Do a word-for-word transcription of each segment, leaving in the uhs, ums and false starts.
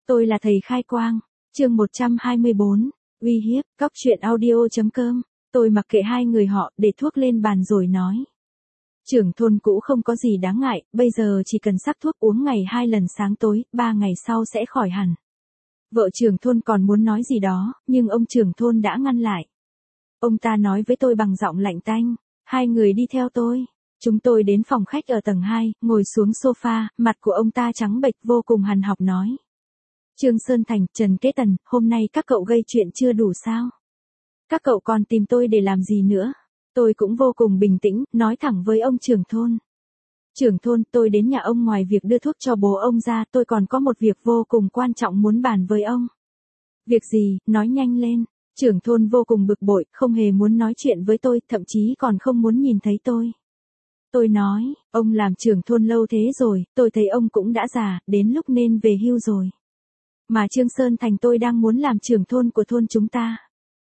Tôi là thầy khai quang. Chương một trăm hai mươi bốn. Uy hiếp. Cóc truyện audio.com. Tôi mặc kệ hai người họ, để thuốc lên bàn rồi nói. Trưởng thôn cũ không có gì đáng ngại, bây giờ chỉ cần sắc thuốc uống ngày hai lần sáng tối, ba ngày sau sẽ khỏi hẳn. Vợ trưởng thôn còn muốn nói gì đó, nhưng ông trưởng thôn đã ngăn lại. Ông ta nói với tôi bằng giọng lạnh tanh, hai người đi theo tôi. Chúng tôi đến phòng khách ở tầng hai, ngồi xuống sofa, mặt của ông ta trắng bệch vô cùng hằn học nói. Trương Sơn Thành, Trần Kế Tần, hôm nay các cậu gây chuyện chưa đủ sao? Các cậu còn tìm tôi để làm gì nữa? Tôi cũng vô cùng bình tĩnh, nói thẳng với ông trưởng thôn. Trưởng thôn, tôi đến nhà ông ngoài việc đưa thuốc cho bố ông ra, tôi còn có một việc vô cùng quan trọng muốn bàn với ông. Việc gì, nói nhanh lên. Trưởng thôn vô cùng bực bội, không hề muốn nói chuyện với tôi, thậm chí còn không muốn nhìn thấy tôi. Tôi nói, ông làm trưởng thôn lâu thế rồi, tôi thấy ông cũng đã già, đến lúc nên về hưu rồi. Mà Trương Sơn Thành tôi đang muốn làm trưởng thôn của thôn chúng ta.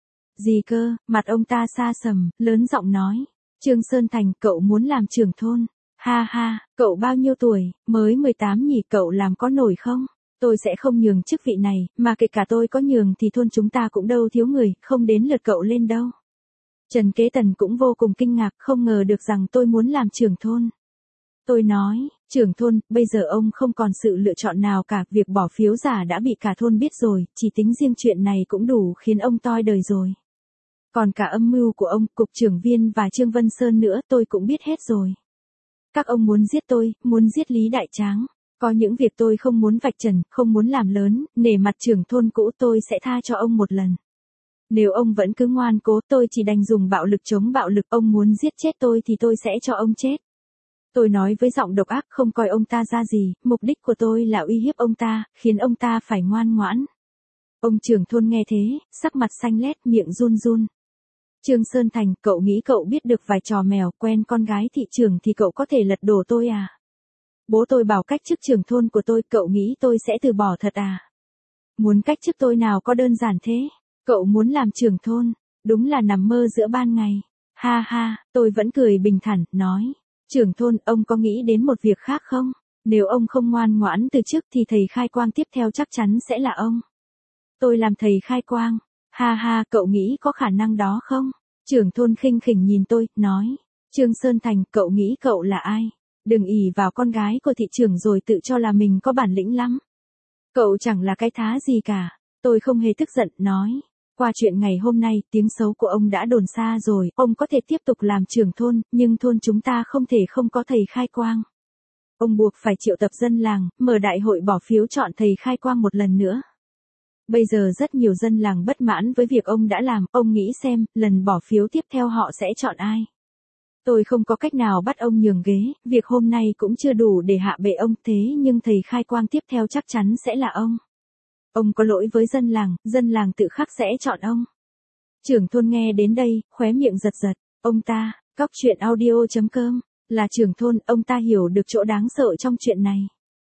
Gì cơ, mặt ông ta xa sầm, lớn giọng nói. Trương Sơn Thành, cậu muốn làm trưởng thôn. Ha ha, cậu bao nhiêu tuổi, mới mười tám nhỉ, cậu làm có nổi không? Tôi sẽ không nhường chức vị này, mà kể cả tôi có nhường thì thôn chúng ta cũng đâu thiếu người, không đến lượt cậu lên đâu. Trần Kế Tần cũng vô cùng kinh ngạc, không ngờ được rằng tôi muốn làm trưởng thôn. Tôi nói, trưởng thôn, bây giờ ông không còn sự lựa chọn nào cả, việc bỏ phiếu giả đã bị cả thôn biết rồi, chỉ tính riêng chuyện này cũng đủ khiến ông toi đời rồi. Còn cả âm mưu của ông, cục trưởng Viên và Trương Vân Sơn nữa tôi cũng biết hết rồi. Các ông muốn giết tôi, muốn giết Lý Đại Tráng. Có những việc tôi không muốn vạch trần, không muốn làm lớn, nể mặt trưởng thôn cũ tôi sẽ tha cho ông một lần. Nếu ông vẫn cứ ngoan cố, tôi chỉ đành dùng bạo lực chống bạo lực, ông muốn giết chết tôi thì tôi sẽ cho ông chết. Tôi nói với giọng độc ác, không coi ông ta ra gì, mục đích của tôi là uy hiếp ông ta, khiến ông ta phải ngoan ngoãn. Ông trưởng thôn nghe thế, sắc mặt xanh lét, miệng run run. Trương Sơn Thành, cậu nghĩ cậu biết được vài trò mèo, quen con gái thị trường thì cậu có thể lật đổ tôi à? Bố tôi bảo cách chức trưởng thôn của tôi, cậu nghĩ tôi sẽ từ bỏ thật à? Muốn cách chức tôi nào có đơn giản thế? Cậu muốn làm trưởng thôn, đúng là nằm mơ giữa ban ngày. Ha ha, tôi vẫn cười bình thản, nói. Trưởng thôn, ông có nghĩ đến một việc khác không? Nếu ông không ngoan ngoãn từ trước thì thầy khai quang tiếp theo chắc chắn sẽ là ông. Tôi làm thầy khai quang. Ha ha, cậu nghĩ có khả năng đó không? Trưởng thôn khinh khỉnh nhìn tôi, nói. Trương Sơn Thành, cậu nghĩ cậu là ai? Đừng ỷ vào con gái của thị trưởng rồi tự cho là mình có bản lĩnh lắm. Cậu chẳng là cái thá gì cả. Tôi không hề tức giận, nói. Qua chuyện ngày hôm nay, tiếng xấu của ông đã đồn xa rồi, ông có thể tiếp tục làm trưởng thôn, nhưng thôn chúng ta không thể không có thầy khai quang. Ông buộc phải triệu tập dân làng, mở đại hội bỏ phiếu chọn thầy khai quang một lần nữa. Bây giờ rất nhiều dân làng bất mãn với việc ông đã làm, ông nghĩ xem, lần bỏ phiếu tiếp theo họ sẽ chọn ai. Tôi không có cách nào bắt ông nhường ghế, việc hôm nay cũng chưa đủ để hạ bệ ông, thế nhưng thầy khai quang tiếp theo chắc chắn sẽ là ông. Ông có lỗi với dân làng, dân làng tự khắc sẽ chọn ông. Trưởng thôn nghe đến đây, khóe miệng giật giật, ông ta, cóc truyện audio.com, là trưởng thôn, ông ta hiểu được chỗ đáng sợ trong chuyện này.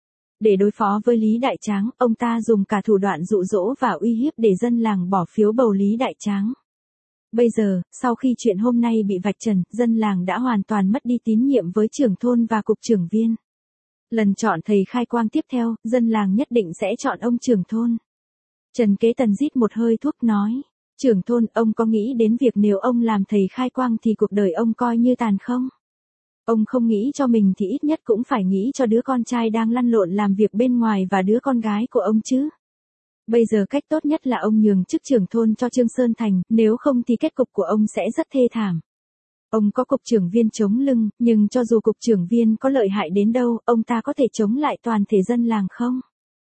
Để đối phó với Lý Đại Tráng, ông ta dùng cả thủ đoạn dụ dỗ và uy hiếp để dân làng bỏ phiếu bầu Lý Đại Tráng. Bây giờ, sau khi chuyện hôm nay bị vạch trần, dân làng đã hoàn toàn mất đi tín nhiệm với trưởng thôn và cục trưởng Viên. Lần chọn thầy khai quang tiếp theo, dân làng nhất định sẽ chọn ông trưởng thôn. Trần Kế Tần rít một hơi thuốc nói. Trưởng thôn, ông có nghĩ đến việc nếu ông làm thầy khai quang thì cuộc đời ông coi như tàn không? Ông không nghĩ cho mình thì ít nhất cũng phải nghĩ cho đứa con trai đang lăn lộn làm việc bên ngoài và đứa con gái của ông chứ. Bây giờ cách tốt nhất là ông nhường chức trưởng thôn cho Trương Sơn Thành, nếu không thì kết cục của ông sẽ rất thê thảm. Ông có cục trưởng Viên chống lưng, nhưng cho dù cục trưởng Viên có lợi hại đến đâu, ông ta có thể chống lại toàn thể dân làng không?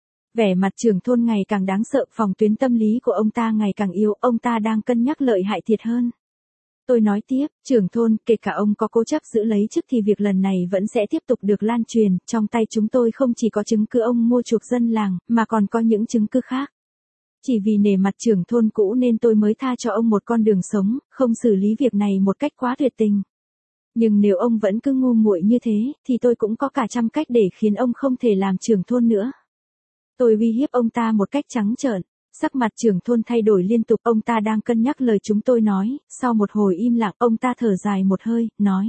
Vẻ mặt trưởng thôn ngày càng đáng sợ, phòng tuyến tâm lý của ông ta ngày càng yếu, ông ta đang cân nhắc lợi hại thiệt hơn. Tôi nói tiếp, trưởng thôn, kể cả ông có cố chấp giữ lấy chức thì việc lần này vẫn sẽ tiếp tục được lan truyền, trong tay chúng tôi không chỉ có chứng cứ ông mua chuộc dân làng, mà còn có những chứng cứ khác. Chỉ vì nể mặt trưởng thôn cũ nên tôi mới tha cho ông một con đường sống, không xử lý việc này một cách quá tuyệt tình. Nhưng nếu ông vẫn cứ ngu muội như thế, thì tôi cũng có cả trăm cách để khiến ông không thể làm trưởng thôn nữa. Tôi uy hiếp ông ta một cách trắng trợn. Sắc mặt trưởng thôn thay đổi liên tục, ông ta đang cân nhắc lời chúng tôi nói, sau một hồi im lặng, ông ta thở dài một hơi, nói.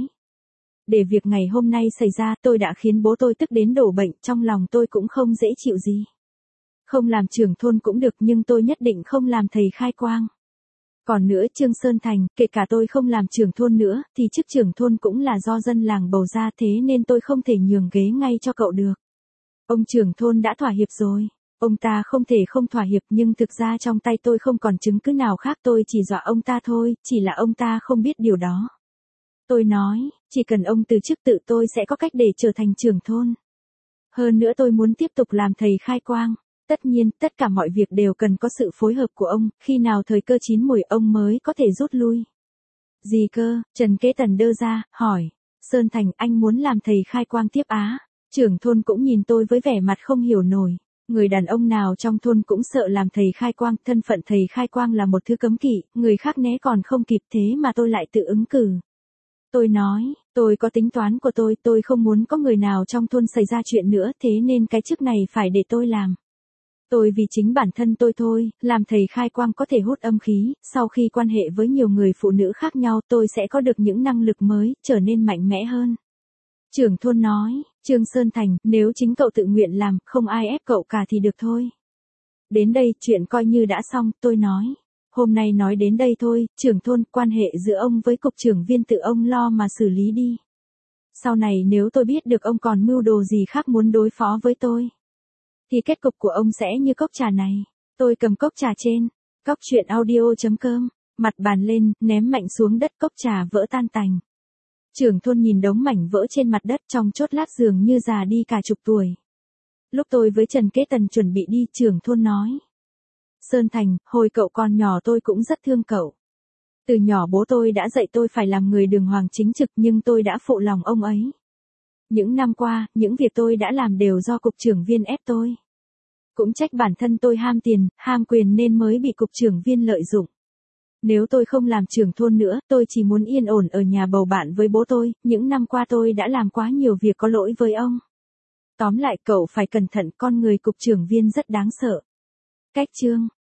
Để việc ngày hôm nay xảy ra, tôi đã khiến bố tôi tức đến đổ bệnh, trong lòng tôi cũng không dễ chịu gì. Không làm trưởng thôn cũng được nhưng tôi nhất định không làm thầy khai quang. Còn nữa Trương Sơn Thành, kể cả tôi không làm trưởng thôn nữa, thì chức trưởng thôn cũng là do dân làng bầu ra, thế nên tôi không thể nhường ghế ngay cho cậu được. Ông trưởng thôn đã thỏa hiệp rồi. Ông ta không thể không thỏa hiệp nhưng thực ra trong tay tôi không còn chứng cứ nào khác, tôi chỉ dọa ông ta thôi, chỉ là ông ta không biết điều đó. Tôi nói, chỉ cần ông từ chức tự tôi sẽ có cách để trở thành trưởng thôn. Hơn nữa tôi muốn tiếp tục làm thầy khai quang. Tất nhiên, tất cả mọi việc đều cần có sự phối hợp của ông, khi nào thời cơ chín mùi ông mới có thể rút lui. Gì cơ? Trần Kế Tần đơ ra, hỏi. Sơn Thành, anh muốn làm thầy khai quang tiếp á? Trưởng thôn cũng nhìn tôi với vẻ mặt không hiểu nổi. Người đàn ông nào trong thôn cũng sợ làm thầy khai quang, thân phận thầy khai quang là một thứ cấm kỵ, người khác né còn không kịp, thế mà tôi lại tự ứng cử. Tôi nói, tôi có tính toán của tôi, tôi không muốn có người nào trong thôn xảy ra chuyện nữa, thế nên cái chức này phải để tôi làm. Tôi vì chính bản thân tôi thôi, làm thầy khai quang có thể hút âm khí, sau khi quan hệ với nhiều người phụ nữ khác nhau tôi sẽ có được những năng lực mới, trở nên mạnh mẽ hơn. Trưởng thôn nói, Trương Sơn Thành, nếu chính cậu tự nguyện làm, không ai ép cậu cả thì được thôi. Đến đây, chuyện coi như đã xong, tôi nói. Hôm nay nói đến đây thôi, trưởng thôn, quan hệ giữa ông với cục trưởng Viên tự ông lo mà xử lý đi. Sau này nếu tôi biết được ông còn mưu đồ gì khác muốn đối phó với tôi, thì kết cục của ông sẽ như cốc trà này. Tôi cầm cốc trà trên, cốc truyện audio chấm com, mặt bàn lên, ném mạnh xuống đất, cốc trà vỡ tan tành. Trưởng thôn nhìn đống mảnh vỡ trên mặt đất trong chốc lát dường như già đi cả chục tuổi. Lúc tôi với Trần Kế Tần chuẩn bị đi, trưởng thôn nói. Sơn Thành, hồi cậu còn nhỏ tôi cũng rất thương cậu. Từ nhỏ bố tôi đã dạy tôi phải làm người đường hoàng chính trực nhưng tôi đã phụ lòng ông ấy. Những năm qua, những việc tôi đã làm đều do cục trưởng Viên ép tôi. Cũng trách bản thân tôi ham tiền, ham quyền nên mới bị cục trưởng Viên lợi dụng. Nếu tôi không làm trưởng thôn nữa, tôi chỉ muốn yên ổn ở nhà bầu bạn với bố tôi, những năm qua tôi đã làm quá nhiều việc có lỗi với ông. Tóm lại cậu phải cẩn thận, con người cục trưởng Viên rất đáng sợ. Cách chương